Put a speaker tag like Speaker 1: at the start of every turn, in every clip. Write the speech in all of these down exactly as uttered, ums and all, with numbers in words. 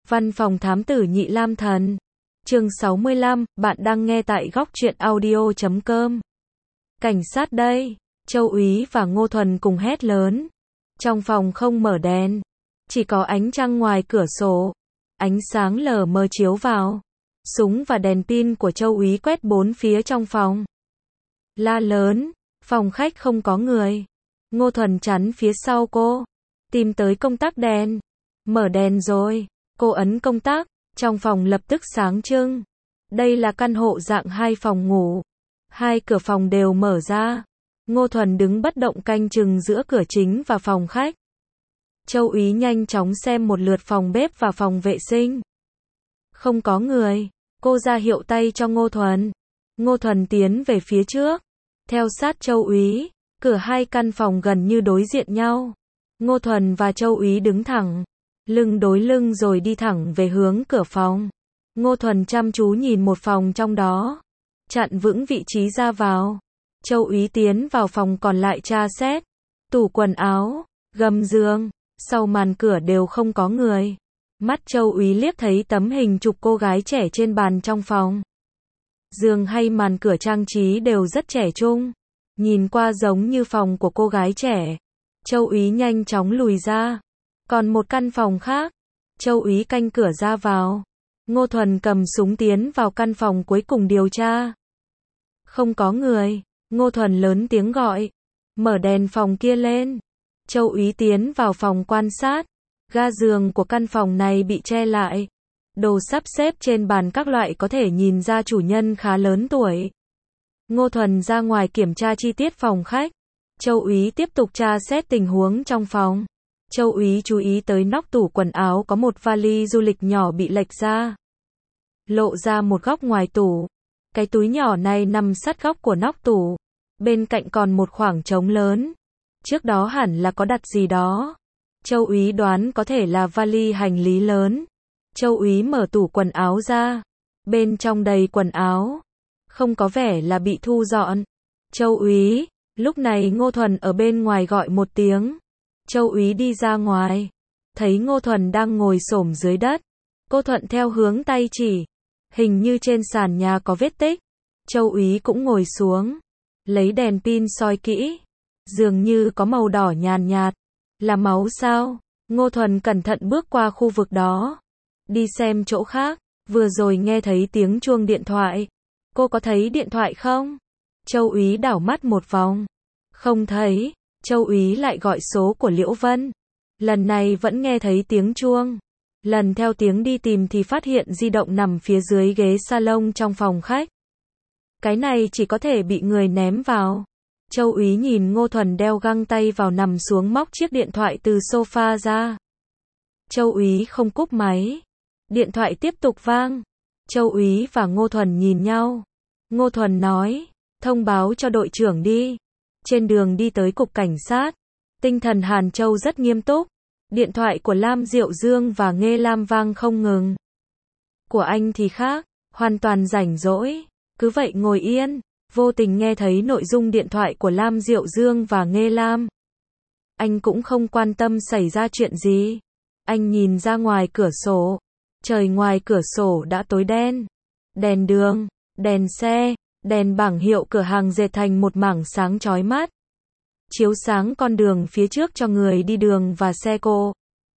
Speaker 1: Văn phòng thám tử Nhị Lam Thần. Chương sáu mươi lăm, bạn đang nghe tại góc truyện audio chấm com. Cảnh sát đây, Châu Úy và Ngô Thuần cùng hét lớn. Trong phòng không mở đèn, chỉ có ánh trăng ngoài cửa sổ, ánh sáng lờ mờ chiếu vào. Súng và đèn pin của Châu Úy quét bốn phía trong phòng. La lớn, phòng khách không có người. Ngô Thuần chắn phía sau cô, tìm tới công tắc đèn. Mở đèn rồi, cô ấn công tắc, trong phòng lập tức sáng trưng. Đây là căn hộ dạng hai phòng ngủ. Hai cửa phòng đều mở ra. Ngô Thuần đứng bất động canh chừng giữa cửa chính và phòng khách. Châu Úy nhanh chóng xem một lượt phòng bếp và phòng vệ sinh. Không có người, cô ra hiệu tay cho Ngô Thuần. Ngô Thuần tiến về phía trước, theo sát Châu Úy. Cửa hai căn phòng gần như đối diện nhau. Ngô Thuần và Châu Úy đứng thẳng, lưng đối lưng rồi đi thẳng về hướng cửa phòng. Ngô Thuần chăm chú nhìn một phòng trong đó, chặn vững vị trí ra vào. Châu Úy tiến vào phòng còn lại tra xét. Tủ quần áo, gầm giường, sau màn cửa đều không có người. Mắt Châu Úy liếc thấy tấm hình chụp cô gái trẻ trên bàn trong phòng. Giường hay màn cửa trang trí đều rất trẻ trung, nhìn qua giống như phòng của cô gái trẻ. Châu Úy nhanh chóng lùi ra. Còn một căn phòng khác, Châu Úy canh cửa ra vào. Ngô Thuần cầm súng tiến vào căn phòng cuối cùng điều tra. Không có người. Ngô Thuần lớn tiếng gọi. Mở đèn phòng kia lên. Châu Úy tiến vào phòng quan sát. Ga giường của căn phòng này bị che lại. Đồ sắp xếp trên bàn các loại có thể nhìn ra chủ nhân khá lớn tuổi. Ngô Thuần ra ngoài kiểm tra chi tiết phòng khách. Châu Úy tiếp tục tra xét tình huống trong phòng. Châu Úy chú ý tới nóc tủ quần áo có một vali du lịch nhỏ bị lệch ra, lộ ra một góc ngoài tủ. Cái túi nhỏ này nằm sát góc của nóc tủ. Bên cạnh còn một khoảng trống lớn. Trước đó hẳn là có đặt gì đó. Châu Úy đoán có thể là vali hành lý lớn. Châu Úy mở tủ quần áo ra. Bên trong đầy quần áo. Không có vẻ là bị thu dọn. Châu Úy. Lúc này Ngô Thuần ở bên ngoài gọi một tiếng. Châu Úy đi ra ngoài. Thấy Ngô Thuần đang ngồi xổm dưới đất. Cô thuận theo hướng tay chỉ. Hình như trên sàn nhà có vết tích. Châu Úy cũng ngồi xuống. Lấy đèn pin soi kỹ. Dường như có màu đỏ nhàn nhạt. Là máu sao? Ngô Thuần cẩn thận bước qua khu vực đó. Đi xem chỗ khác. Vừa rồi nghe thấy tiếng chuông điện thoại. Cô có thấy điện thoại không? Châu Úy đảo mắt một vòng. Không thấy. Châu Úy lại gọi số của Liễu Vân. Lần này vẫn nghe thấy tiếng chuông. Lần theo tiếng đi tìm thì phát hiện di động nằm phía dưới ghế salon trong phòng khách. Cái này chỉ có thể bị người ném vào. Châu Úy nhìn Ngô Thuần đeo găng tay vào nằm xuống móc chiếc điện thoại từ sofa ra. Châu Úy không cúp máy. Điện thoại tiếp tục vang. Châu Úy và Ngô Thuần nhìn nhau. Ngô Thuần nói, thông báo cho đội trưởng đi. Trên đường đi tới cục cảnh sát, tinh thần Hàn Châu rất nghiêm túc. Điện thoại của Lam Diệu Dương và Nghê Lam vang không ngừng. Của anh thì khác, hoàn toàn rảnh rỗi, cứ vậy ngồi yên, vô tình nghe thấy nội dung điện thoại của Lam Diệu Dương và Nghê Lam. Anh cũng không quan tâm xảy ra chuyện gì. Anh nhìn ra ngoài cửa sổ. Trời ngoài cửa sổ đã tối đen. Đèn đường, đèn xe, đèn bảng hiệu cửa hàng dệt thành một mảng sáng chói mắt. Chiếu sáng con đường phía trước cho người đi đường và xe cộ.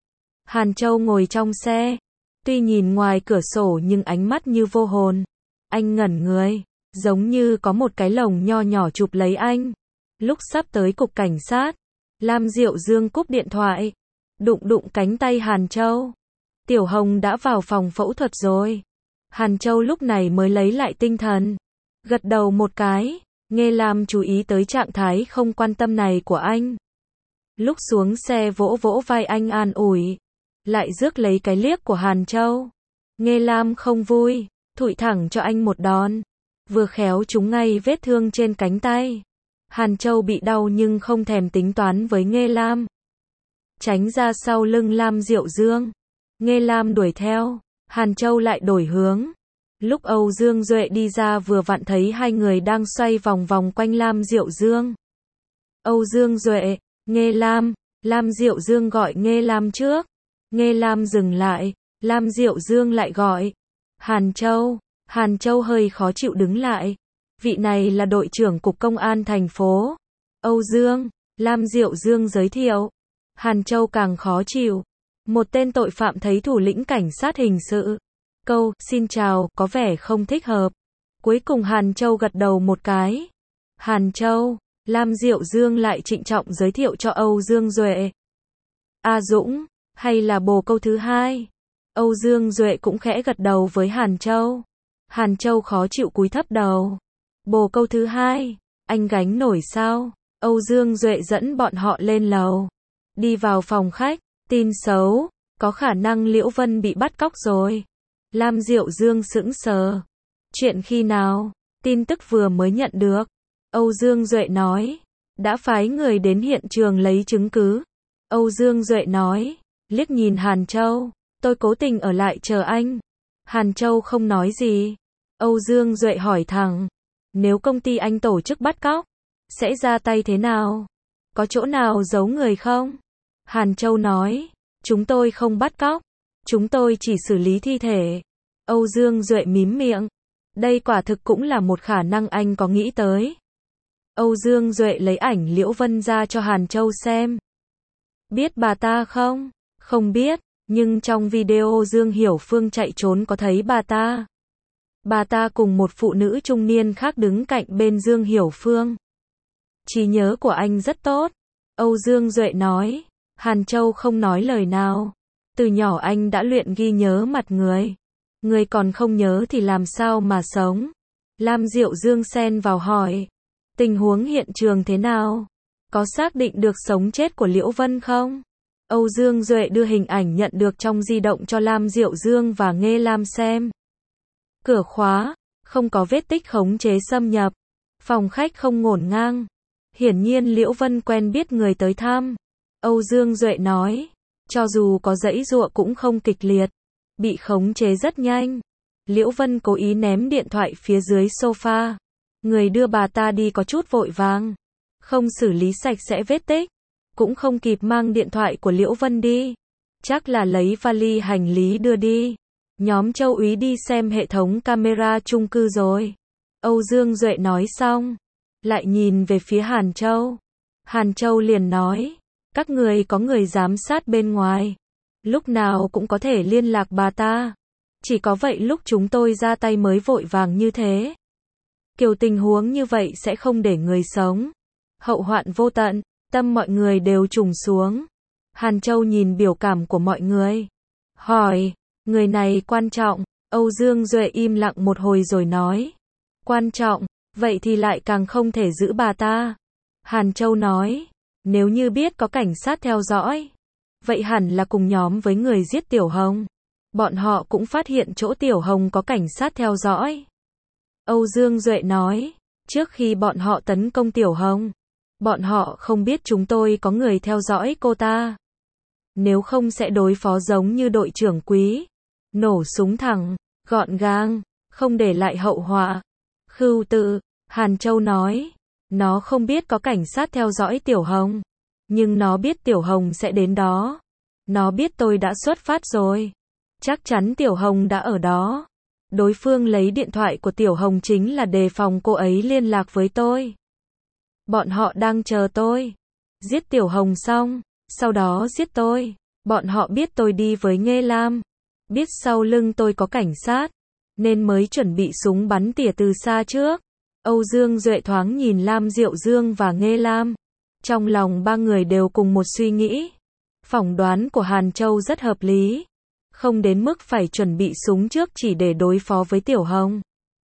Speaker 1: Hàn Châu ngồi trong xe. Tuy nhìn ngoài cửa sổ nhưng ánh mắt như vô hồn. Anh ngẩn người. Giống như có một cái lồng nho nhỏ chụp lấy anh. Lúc sắp tới cục cảnh sát, Lam Diệu Dương cúp điện thoại. Đụng đụng cánh tay Hàn Châu. Tiểu Hồng đã vào phòng phẫu thuật rồi. Hàn Châu lúc này mới lấy lại tinh thần. Gật đầu một cái. Nghê Lam chú ý tới trạng thái không quan tâm này của anh. Lúc xuống xe vỗ vỗ vai anh an ủi. Lại rước lấy cái liếc của Hàn Châu. Nghê Lam không vui, thụi thẳng cho anh một đòn. Vừa khéo trúng ngay vết thương trên cánh tay. Hàn Châu bị đau nhưng không thèm tính toán với Nghê Lam. Tránh ra sau lưng Lam Diệu Dương. Nghê Lam đuổi theo. Hàn Châu lại đổi hướng. Lúc Âu Dương Duệ đi ra vừa vặn thấy hai người đang xoay vòng vòng quanh Lam Diệu Dương. Âu Dương Duệ, Nghê Lam, Lam Diệu Dương gọi Nghê Lam trước. Nghê Lam dừng lại, Lam Diệu Dương lại gọi. Hàn Châu. Hàn Châu hơi khó chịu đứng lại. Vị này là đội trưởng cục công an thành phố Âu Dương. Lam Diệu Dương giới thiệu. Hàn Châu càng khó chịu. Một tên tội phạm thấy thủ lĩnh cảnh sát hình sự. Câu, xin chào, có vẻ không thích hợp. Cuối cùng Hàn Châu gật đầu một cái. Hàn Châu. Lam Diệu Dương lại trịnh trọng giới thiệu cho Âu Dương Duệ. A Dũng, hay là bồ câu thứ hai? Âu Dương Duệ cũng khẽ gật đầu với Hàn Châu. Hàn Châu khó chịu cúi thấp đầu. Bồ câu thứ hai, anh gánh nổi sao? Âu Dương Duệ dẫn bọn họ lên lầu. Đi vào phòng khách, tin xấu, có khả năng Liễu Vân bị bắt cóc rồi. Lam Diệu Dương sững sờ. Chuyện khi nào? Tin tức vừa mới nhận được. Âu Dương Duệ nói. Đã phái người đến hiện trường lấy chứng cứ. Âu Dương Duệ nói. Liếc nhìn Hàn Châu. Tôi cố tình ở lại chờ anh. Hàn Châu không nói gì. Âu Dương Duệ hỏi thẳng. Nếu công ty anh tổ chức bắt cóc, sẽ ra tay thế nào? Có chỗ nào giấu người không? Hàn Châu nói. Chúng tôi không bắt cóc. Chúng tôi chỉ xử lý thi thể. Âu Dương Duệ mím miệng. Đây quả thực cũng là một khả năng anh có nghĩ tới. Âu Dương Duệ lấy ảnh Liễu Vân ra cho Hàn Châu xem. Biết bà ta không? Không biết, nhưng trong video Dương Hiểu Phương chạy trốn có thấy bà ta. Bà ta cùng một phụ nữ trung niên khác đứng cạnh bên Dương Hiểu Phương. Trí nhớ của anh rất tốt. Âu Dương Duệ nói. Hàn Châu không nói lời nào. Từ nhỏ anh đã luyện ghi nhớ mặt người. Người còn không nhớ thì làm sao mà sống? Lam Diệu Dương xen vào hỏi. Tình huống hiện trường thế nào? Có xác định được sống chết của Liễu Vân không? Âu Dương Duệ đưa hình ảnh nhận được trong di động cho Lam Diệu Dương và Nghê Lam xem. Cửa khóa, không có vết tích khống chế xâm nhập. Phòng khách không ngổn ngang. Hiển nhiên Liễu Vân quen biết người tới thăm. Âu Dương Duệ nói. Cho dù có giãy giụa cũng không kịch liệt. Bị khống chế rất nhanh. Liễu Vân cố ý ném điện thoại phía dưới sofa. Người đưa bà ta đi có chút vội vàng. Không xử lý sạch sẽ vết tích. Cũng không kịp mang điện thoại của Liễu Vân đi. Chắc là lấy vali hành lý đưa đi. Nhóm Châu úy đi xem hệ thống camera chung cư rồi. Âu Dương Duệ nói xong. Lại nhìn về phía Hàn Châu. Hàn Châu liền nói. Các người có người giám sát bên ngoài. Lúc nào cũng có thể liên lạc bà ta. Chỉ có vậy lúc chúng tôi ra tay mới vội vàng như thế. Kiểu tình huống như vậy sẽ không để người sống. Hậu hoạn vô tận, tâm mọi người đều trùng xuống. Hàn Châu nhìn biểu cảm của mọi người. Hỏi, người này quan trọng. Âu Dương Duệ im lặng một hồi rồi nói. Quan trọng, vậy thì lại càng không thể giữ bà ta. Hàn Châu nói, nếu như biết có cảnh sát theo dõi, vậy hẳn là cùng nhóm với người giết Tiểu Hồng. Bọn họ cũng phát hiện chỗ Tiểu Hồng có cảnh sát theo dõi. Âu Dương Duệ nói, trước khi bọn họ tấn công Tiểu Hồng, bọn họ không biết chúng tôi có người theo dõi cô ta. Nếu không sẽ đối phó giống như đội trưởng Quý. Nổ súng thẳng, gọn gàng, không để lại hậu họa. Khưu tự, Hàn Châu nói, nó không biết có cảnh sát theo dõi Tiểu Hồng. Nhưng nó biết Tiểu Hồng sẽ đến đó. Nó biết tôi đã xuất phát rồi. Chắc chắn Tiểu Hồng đã ở đó. Đối phương lấy điện thoại của Tiểu Hồng chính là đề phòng cô ấy liên lạc với tôi. Bọn họ đang chờ tôi. Giết Tiểu Hồng xong, sau đó giết tôi. Bọn họ biết tôi đi với Nghê Lam. Biết sau lưng tôi có cảnh sát. Nên mới chuẩn bị súng bắn tỉa từ xa trước. Âu Dương Duệ thoáng nhìn Lam Diệu Dương và Nghê Lam. Trong lòng ba người đều cùng một suy nghĩ. Phỏng đoán của Hàn Châu rất hợp lý. Không đến mức phải chuẩn bị súng trước chỉ để đối phó với Tiểu Hồng.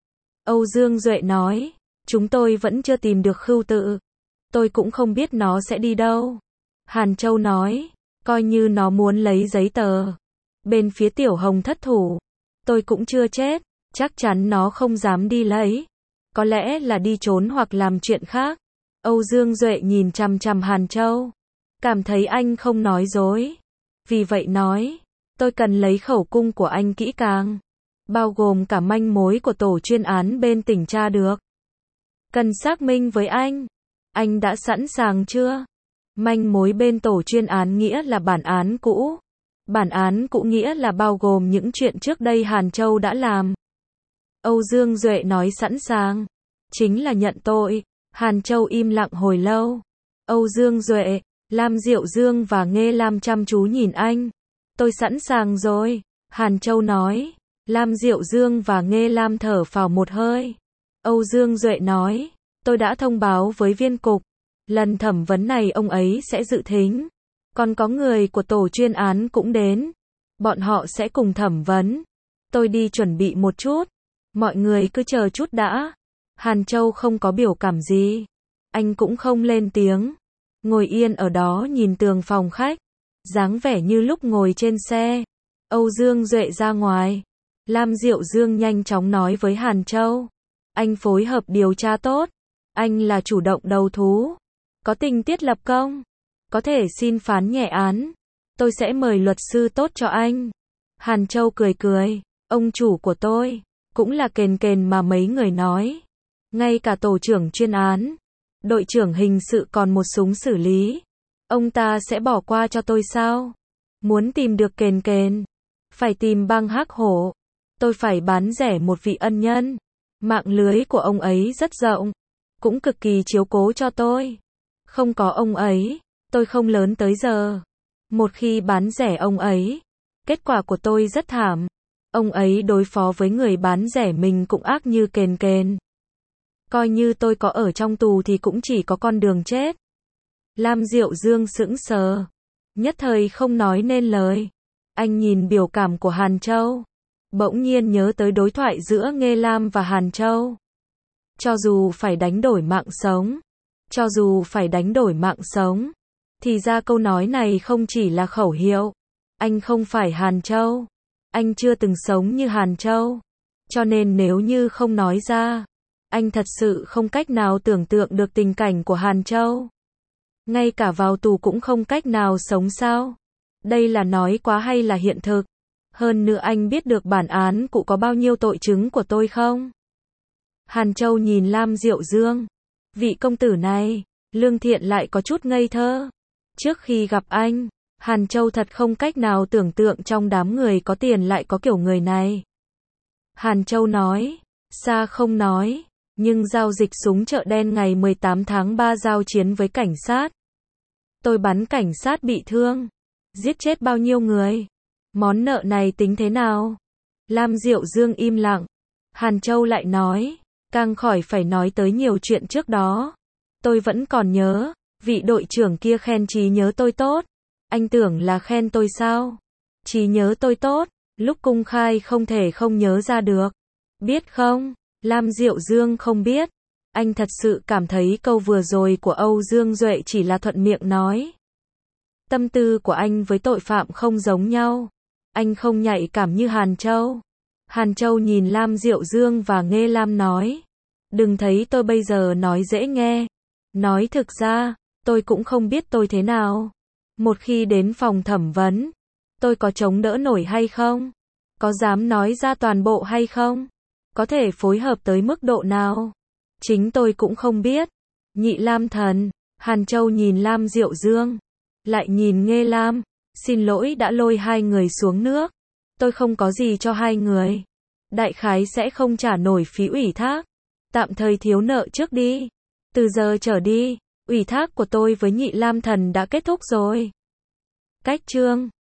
Speaker 1: Âu Dương Duệ nói, chúng tôi vẫn chưa tìm được Khưu tự. Tôi cũng không biết nó sẽ đi đâu. Hàn Châu nói, coi như nó muốn lấy giấy tờ. Bên phía Tiểu Hồng thất thủ. Tôi cũng chưa chết, chắc chắn nó không dám đi lấy. Có lẽ là đi trốn hoặc làm chuyện khác. Âu Dương Duệ nhìn chằm chằm Hàn Châu. Cảm thấy anh không nói dối. Vì vậy nói, tôi cần lấy khẩu cung của anh kỹ càng. Bao gồm cả manh mối của tổ chuyên án bên tỉnh tra được. Cần xác minh với anh. Anh đã sẵn sàng chưa? Manh mối bên tổ chuyên án nghĩa là bản án cũ. Bản án cũ nghĩa là bao gồm những chuyện trước đây Hàn Châu đã làm. Âu Dương Duệ nói sẵn sàng. Chính là nhận tội. Hàn Châu im lặng hồi lâu. Âu Dương Duệ, Lam Diệu Dương và Nghê Lam chăm chú nhìn anh. Tôi sẵn sàng rồi. Hàn Châu nói. Lam Diệu Dương và Nghê Lam thở phào một hơi. Âu Dương Duệ nói. Tôi đã thông báo với viên cục. Lần thẩm vấn này ông ấy sẽ dự thính. Còn có người của tổ chuyên án cũng đến. Bọn họ sẽ cùng thẩm vấn. Tôi đi chuẩn bị một chút. Mọi người cứ chờ chút đã. Hàn Châu không có biểu cảm gì. Anh cũng không lên tiếng. Ngồi yên ở đó nhìn tường phòng khách. Dáng vẻ như lúc ngồi trên xe. Âu Dương Duệ ra ngoài. Lam Diệu Dương nhanh chóng nói với Hàn Châu. Anh phối hợp điều tra tốt. Anh là chủ động đầu thú. Có tình tiết lập công. Có thể xin phán nhẹ án. Tôi sẽ mời luật sư tốt cho anh. Hàn Châu cười cười. Ông chủ của tôi. Cũng là kền kền mà mấy người nói. Ngay cả tổ trưởng chuyên án. Đội trưởng hình sự còn một súng xử lý. Ông ta sẽ bỏ qua cho tôi sao? Muốn tìm được kền kền. Phải tìm băng hắc hổ. Tôi phải bán rẻ một vị ân nhân. Mạng lưới của ông ấy rất rộng. Cũng cực kỳ chiếu cố cho tôi. Không có ông ấy, tôi không lớn tới giờ. Một khi bán rẻ ông ấy, kết quả của tôi rất thảm. Ông ấy đối phó với người bán rẻ mình cũng ác như kền kền. Coi như tôi có ở trong tù thì cũng chỉ có con đường chết. Lam Diệu Dương sững sờ. Nhất thời không nói nên lời. Anh nhìn biểu cảm của Hàn Châu. Bỗng nhiên nhớ tới đối thoại giữa Nghê Lam và Hàn Châu. Cho dù phải đánh đổi mạng sống. Cho dù phải đánh đổi mạng sống. Thì ra câu nói này không chỉ là khẩu hiệu. Anh không phải Hàn Châu. Anh chưa từng sống như Hàn Châu. Cho nên nếu như không nói ra, anh thật sự không cách nào tưởng tượng được tình cảnh của Hàn Châu. Ngay cả vào tù cũng không cách nào sống sao? Đây là nói quá hay là hiện thực? Hơn nữa anh biết được bản án cụ có bao nhiêu tội chứng của tôi không? Hàn Châu nhìn Lam Diệu Dương. Vị công tử này, lương thiện lại có chút ngây thơ. Trước khi gặp anh, Hàn Châu thật không cách nào tưởng tượng trong đám người có tiền lại có kiểu người này. Hàn Châu nói, xa không nói, nhưng giao dịch súng chợ đen ngày mười tám tháng ba giao chiến với cảnh sát. Tôi bắn cảnh sát bị thương, giết chết bao nhiêu người? Món nợ này tính thế nào? Lam Diệu Dương im lặng. Hàn Châu lại nói, càng khỏi phải nói tới nhiều chuyện trước đó. Tôi vẫn còn nhớ, vị đội trưởng kia khen trí nhớ tôi tốt. Anh tưởng là khen tôi sao? Trí nhớ tôi tốt, lúc công khai không thể không nhớ ra được. Biết không? Lam Diệu Dương không biết. Anh thật sự cảm thấy câu vừa rồi của Âu Dương Duệ chỉ là thuận miệng nói. Tâm tư của anh với tội phạm không giống nhau. Anh không nhạy cảm như Hàn Châu. Hàn Châu nhìn Lam Diệu Dương và Nghê Lam nói. Đừng thấy tôi bây giờ nói dễ nghe. Nói thực ra, tôi cũng không biết tôi thế nào. Một khi đến phòng thẩm vấn, tôi có chống đỡ nổi hay không? Có dám nói ra toàn bộ hay không? Có thể phối hợp tới mức độ nào? Chính tôi cũng không biết. Nhị Lam thần, Hàn Châu nhìn Lam Diệu Dương, lại nhìn Nghê Lam, xin lỗi đã lôi hai người xuống nước. Tôi không có gì cho hai người. Đại khái sẽ không trả nổi phí ủy thác. Tạm thời thiếu nợ trước đi. Từ giờ trở đi, ủy thác của tôi với Nhị Lam thần đã kết thúc rồi. Cách chương